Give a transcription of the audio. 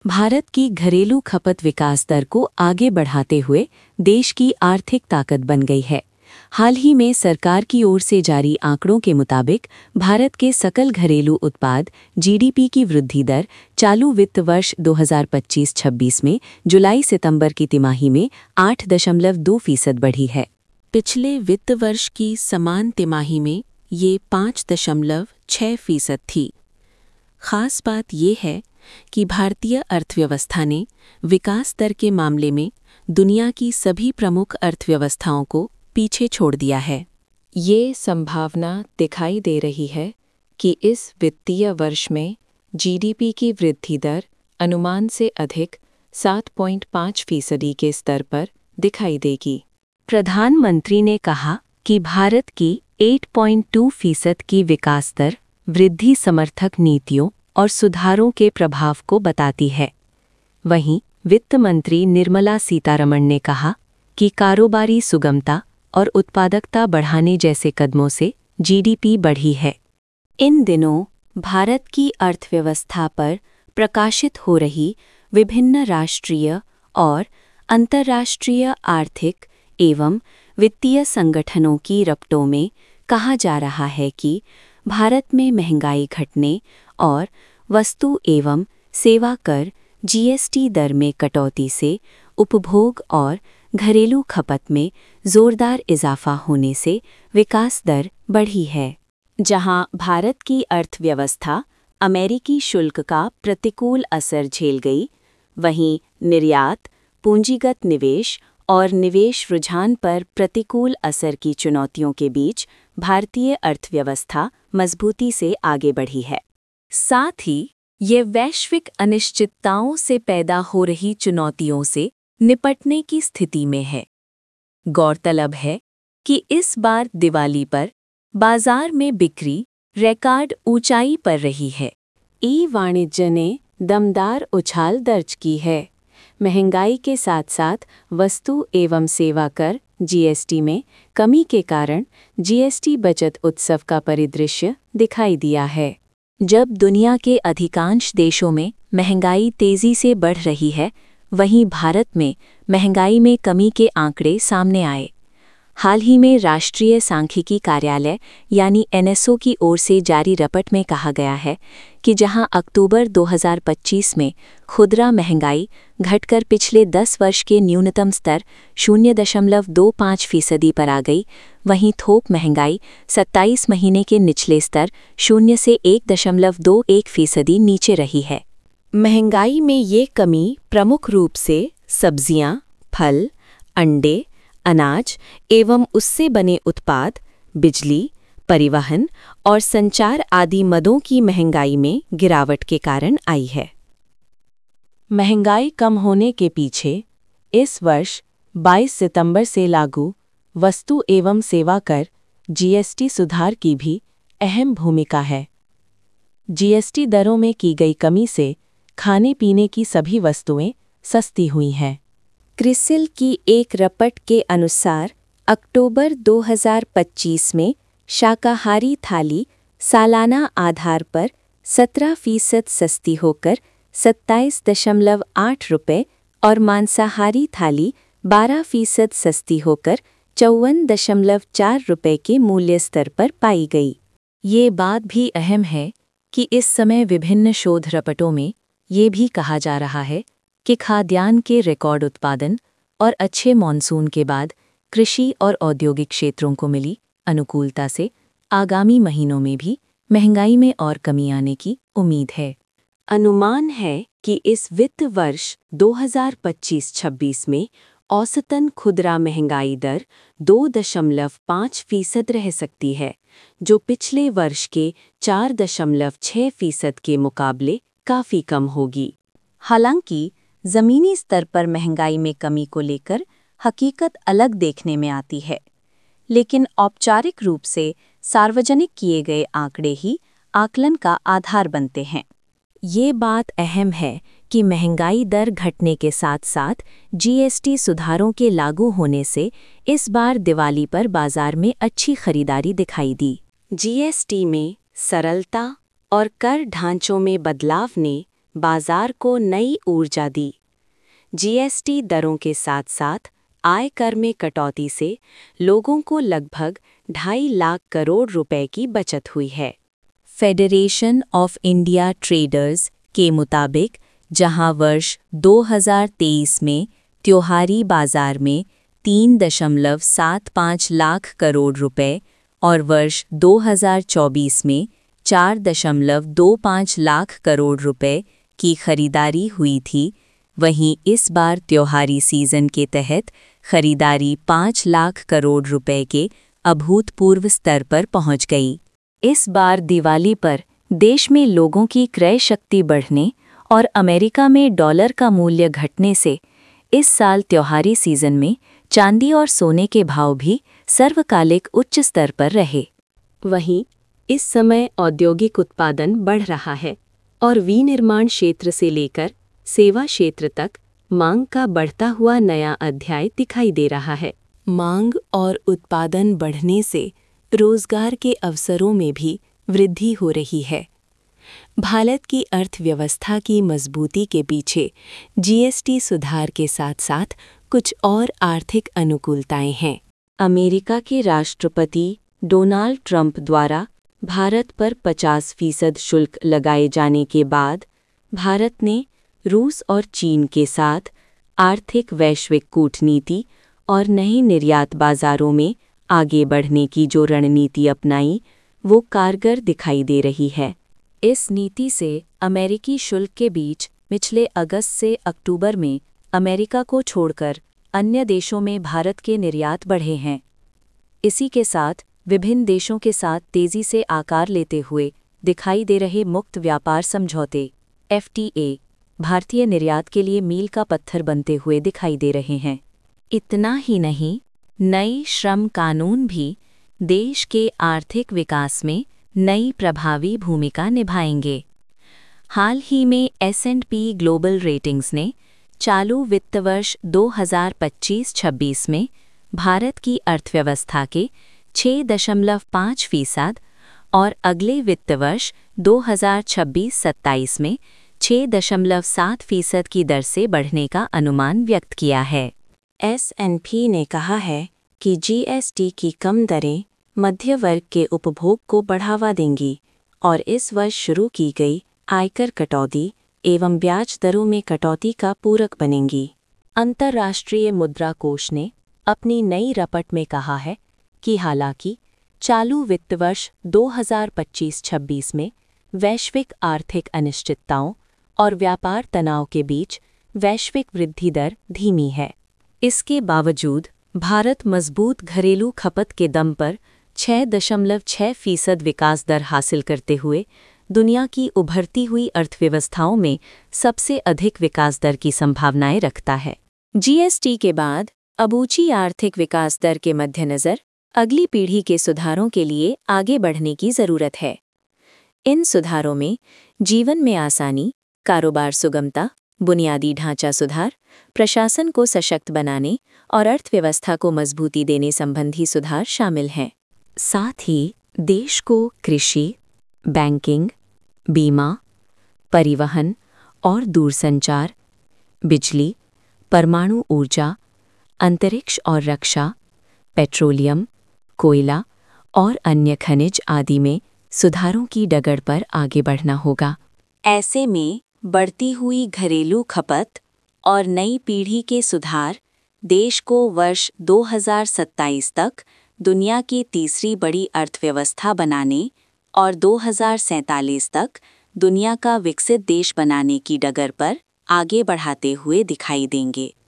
भारत की घरेलू खपत विकास दर को आगे बढ़ाते हुए देश की आर्थिक ताकत बन गई है। हाल ही में सरकार की ओर से जारी आंकड़ों के मुताबिक भारत के सकल घरेलू उत्पाद जीडीपी की वृद्धि दर चालू वित्त वर्ष 2025-26 में जुलाई सितंबर की तिमाही में 8.2% बढ़ी है। पिछले वित्त वर्ष की समान तिमाही में ये 5.6% थी। खास बात ये है कि भारतीय अर्थव्यवस्था ने विकास दर के मामले में दुनिया की सभी प्रमुख अर्थव्यवस्थाओं को पीछे छोड़ दिया है। ये संभावना दिखाई दे रही है कि इस वित्तीय वर्ष में जीडीपी की वृद्धि दर अनुमान से अधिक 7.5% के स्तर पर दिखाई देगी। प्रधानमंत्री ने कहा कि भारत की 8.2% की विकास दर वृद्धि समर्थक नीतियों और सुधारों के प्रभाव को बताती है। वहीं वित्त मंत्री निर्मला सीतारमण ने कहा कि कारोबारी सुगमता और उत्पादकता बढ़ाने जैसे कदमों से जीडीपी बढ़ी है। इन दिनों भारत की अर्थव्यवस्था पर प्रकाशित हो रही विभिन्न राष्ट्रीय और अंतर्राष्ट्रीय आर्थिक एवं वित्तीय संगठनों की रिपोर्टों में कहा जा रहा है कि भारत में महंगाई घटने और वस्तु एवं सेवा कर जीएसटी दर में कटौती से उपभोग और घरेलू खपत में जोरदार इजाफा होने से विकास दर बढ़ी है। जहां भारत की अर्थव्यवस्था अमेरिकी शुल्क का प्रतिकूल असर झेल गई, वहीं निर्यात, पूंजीगत निवेश और निवेश रुझान पर प्रतिकूल असर की चुनौतियों के बीच भारतीय अर्थव्यवस्था मजबूती से आगे बढ़ी है। साथ ही ये वैश्विक अनिश्चितताओं से पैदा हो रही चुनौतियों से निपटने की स्थिति में है। गौरतलब है कि इस बार दिवाली पर बाजार में बिक्री रिकॉर्ड ऊंचाई पर रही है। ई-वाणिज्य ने दमदार उछाल दर्ज की है। महंगाई के साथ साथ वस्तु एवं सेवा कर जीएसटी में कमी के कारण जीएसटी बचत उत्सव का परिदृश्य दिखाई दिया है। जब दुनिया के अधिकांश देशों में महंगाई तेजी से बढ़ रही है, वहीं भारत में महंगाई में कमी के आंकड़े सामने आए। हाल ही में राष्ट्रीय सांख्यिकी कार्यालय यानी एनएसओ की ओर से जारी रिपोर्ट में कहा गया है कि जहां अक्टूबर 2025 में खुदरा महंगाई घटकर पिछले 10 वर्ष के न्यूनतम स्तर 0.25% पर आ गई, वहीं थोक महंगाई 27 महीने के निचले स्तर 0 से 1.21% नीचे रही है। महंगाई में ये कमी प्रमुख रूप से सब्जियां, फल, अंडे, अनाज एवं उससे बने उत्पाद, बिजली, परिवहन और संचार आदि मदों की महंगाई में गिरावट के कारण आई है। महंगाई कम होने के पीछे इस वर्ष 22 सितंबर से लागू वस्तु एवं सेवा कर जीएसटी सुधार की भी अहम भूमिका है। जीएसटी दरों में की गई कमी से खाने पीने की सभी वस्तुएं सस्ती हुई हैं। क्रिसिल की एक रिपोर्ट के अनुसार अक्टूबर 2025 में शाकाहारी थाली सालाना आधार पर 17% सस्ती होकर 27.8 रुपये और मांसाहारी थाली 12% सस्ती होकर 54.4 रुपये के मूल्य स्तर पर पाई गई। ये बात भी अहम है कि इस समय विभिन्न शोध रिपोर्टों में ये भी कहा जा रहा है कि खाद्यान्न के रिकॉर्ड उत्पादन और अच्छे मॉनसून के बाद कृषि और औद्योगिक क्षेत्रों को मिली अनुकूलता से आगामी महीनों में भी महंगाई में और कमी आने की उम्मीद है। अनुमान है कि इस वित्त वर्ष 2025-26 में औसतन खुदरा महंगाई दर 2.5% रह सकती है, जो पिछले वर्ष के 4.6% के मुकाबले काफ़ी कम होगी। हालांकि ज़मीनी स्तर पर महंगाई में कमी को लेकर हकीकत अलग देखने में आती है, लेकिन औपचारिक रूप से सार्वजनिक किए गए आंकड़े ही आकलन का आधार बनते हैं। ये बात अहम है कि महंगाई दर घटने के साथ साथ जीएसटी सुधारों के लागू होने से इस बार दिवाली पर बाजार में अच्छी खरीदारी दिखाई दी। जीएसटी में सरलता और कर ढांचों में बदलाव ने बाजार को नई ऊर्जा दी। जीएसटी दरों के साथ साथ आयकर में कटौती से लोगों को लगभग 2.5 लाख करोड़ रुपए की बचत हुई है। फेडरेशन ऑफ इंडिया ट्रेडर्स के मुताबिक जहां वर्ष 2023 में त्योहारी बाजार में 3.75 लाख करोड़ रुपए और वर्ष 2024 में 4.25 लाख करोड़ रुपए की खरीदारी हुई थी, वहीं इस बार त्योहारी सीजन के तहत खरीदारी 5 लाख करोड़ रुपए के अभूतपूर्व स्तर पर पहुंच गई। इस बार दिवाली पर देश में लोगों की क्रय शक्ति बढ़ने और अमेरिका में डॉलर का मूल्य घटने से इस साल त्योहारी सीजन में चांदी और सोने के भाव भी सर्वकालिक उच्च स्तर पर रहे। वहीं इस समय औद्योगिक उत्पादन बढ़ रहा है और विनिर्माण क्षेत्र से लेकर सेवा क्षेत्र तक मांग का बढ़ता हुआ नया अध्याय दिखाई दे रहा है। मांग और उत्पादन बढ़ने से रोजगार के अवसरों में भी वृद्धि हो रही है। भारत की अर्थव्यवस्था की मजबूती के पीछे जीएसटी सुधार के साथ साथ कुछ और आर्थिक अनुकूलताएं हैं। अमेरिका के राष्ट्रपति डोनाल्ड ट्रंप द्वारा भारत पर 50% शुल्क लगाए जाने के बाद भारत ने रूस और चीन के साथ आर्थिक वैश्विक कूटनीति और नए निर्यात बाजारों में आगे बढ़ने की जो रणनीति अपनाई वो कारगर दिखाई दे रही है। इस नीति से अमेरिकी शुल्क के बीच पिछले अगस्त से अक्टूबर में अमेरिका को छोड़कर अन्य देशों में भारत के निर्यात बढ़े हैं। इसी के साथ विभिन्न देशों के साथ तेजी से आकार लेते हुए दिखाई दे रहे मुक्त व्यापार समझौते FTA भारतीय निर्यात के लिए मील का पत्थर बनते हुए दिखाई दे रहे हैं। इतना ही नहीं, नई श्रम कानून भी देश के आर्थिक विकास में नई प्रभावी भूमिका निभाएंगे। हाल ही में S&P ग्लोबल रेटिंग्स ने चालू वित्त वर्ष 2025-26 में भारत की अर्थव्यवस्था के 6.5% और अगले वित्त वर्ष 2026-27 में 6.7% की दर से बढ़ने का अनुमान व्यक्त किया है। S&P ने कहा है कि जीएसटी की कम दरें मध्य वर्ग के उपभोग को बढ़ावा देंगी और इस वर्ष शुरू की गई आयकर कटौती एवं ब्याज दरों में कटौती का पूरक बनेंगी। अंतर्राष्ट्रीय मुद्रा कोष ने अपनी नई रपट में कहा है कि हालांकि चालू वित्त वर्ष 2025-26 में वैश्विक आर्थिक अनिश्चितताओं और व्यापार तनाव के बीच वैश्विक वृद्धि दर धीमी है, इसके बावजूद भारत मजबूत घरेलू खपत के दम पर 6.6% विकास दर हासिल करते हुए दुनिया की उभरती हुई अर्थव्यवस्थाओं में सबसे अधिक विकास दर की संभावनाएं रखता है। जीएसटी के बाद अब ऊंची आर्थिक विकास दर के मद्देनजर अगली पीढ़ी के सुधारों के लिए आगे बढ़ने की जरूरत है। इन सुधारों में जीवन में आसानी, कारोबार सुगमता, बुनियादी ढांचा सुधार, प्रशासन को सशक्त बनाने और अर्थव्यवस्था को मजबूती देने संबंधी सुधार शामिल हैं। साथ ही देश को कृषि, बैंकिंग, बीमा, परिवहन और दूरसंचार, बिजली, परमाणु ऊर्जा, अंतरिक्ष और रक्षा, पेट्रोलियम, कोयला और अन्य खनिज आदि में सुधारों की डगर पर आगे बढ़ना होगा। ऐसे में बढ़ती हुई घरेलू खपत और नई पीढ़ी के सुधार देश को वर्ष 2027 तक दुनिया की तीसरी बड़ी अर्थव्यवस्था बनाने और 2047 तक दुनिया का विकसित देश बनाने की डगर पर आगे बढ़ाते हुए दिखाई देंगे।